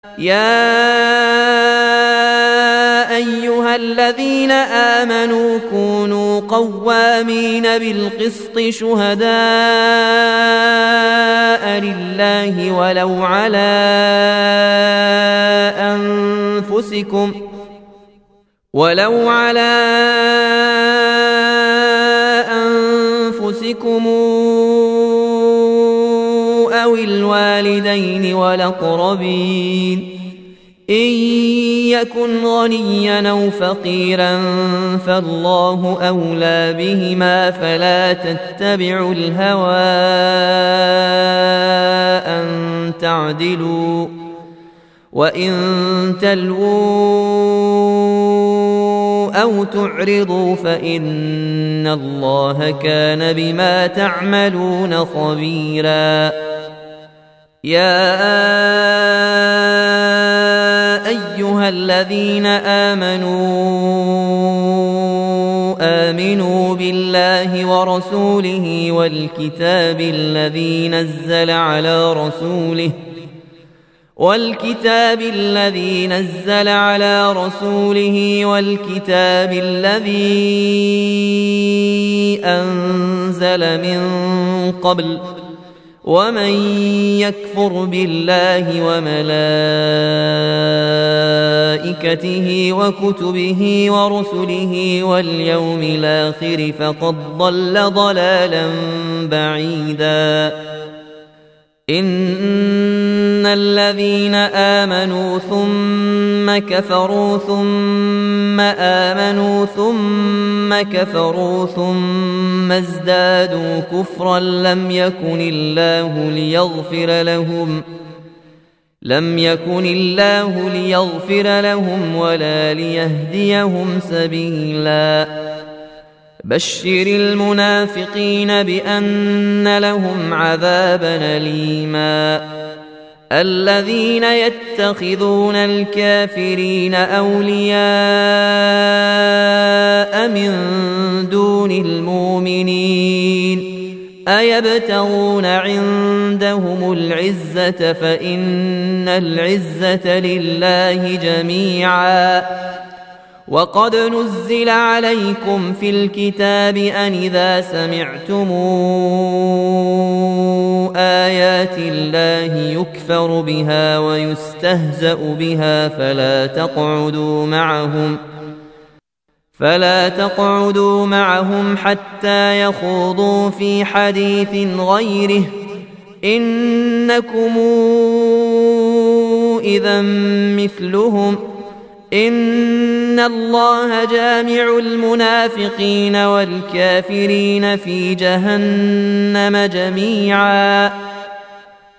يا أيها الذين آمنوا كونوا قوامين بالقسط شهداء لله ولو على أنفسكم أو الوالدين والأقربين إن يكن غنيا أو فقيرا فالله أولى بهما فلا تتبعوا الهوى أن تعدلوا وإن تلووا أو تعرضوا فإن الله كان بما تعملون خبيرا. يا أيها الذين آمنوا بالله ورسوله والكتاب الذي نزل على رسوله والكتاب الذي أنزل من قبل ومن يكفر بالله وملائكته وكتبه ورسله واليوم الآخر فقد ضل ضلالا بعيدا. إن الذين آمنوا ثم كفروا ثم آمنوا ثم كفروا ثم ازدادوا كفرا لم يكن الله ليغفر لهم ولا ليهديهم سبيلا. بشر المنافقين بأن لهم عذابا أليما. الذين يتخذون الكافرين أولياء من دون المؤمنين أيبتغون عندهم العزة فإن العزة لله جميعا. وقد نزل عليكم في الكتاب أن إذا سمعتم آيات الله يكفر بها ويستهزأ بها فلا تقعدوا معهم حتى يخوضوا في حديث غيره إنكم إذا مثلهم إن الله جامع المنافقين والكافرين في جهنم جميعا